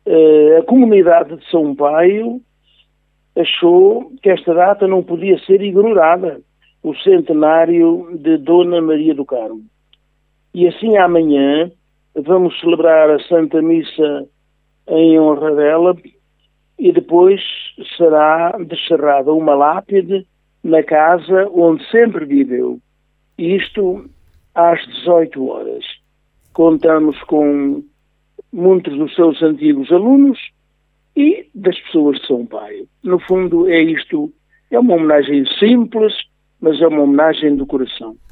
A comunidade de São Paio achou que esta data não podia ser ignorada, o centenário de Dona Maria do Carmo. E assim amanhã vamos celebrar a Santa Missa em honra dela e depois será descerrada uma lápide na casa onde sempre viveu. Isto às 18 horas. Contamos com muitos dos seus antigos alunos e das pessoas de São Paio. No fundo é isto, é uma homenagem simples, mas é uma homenagem do coração.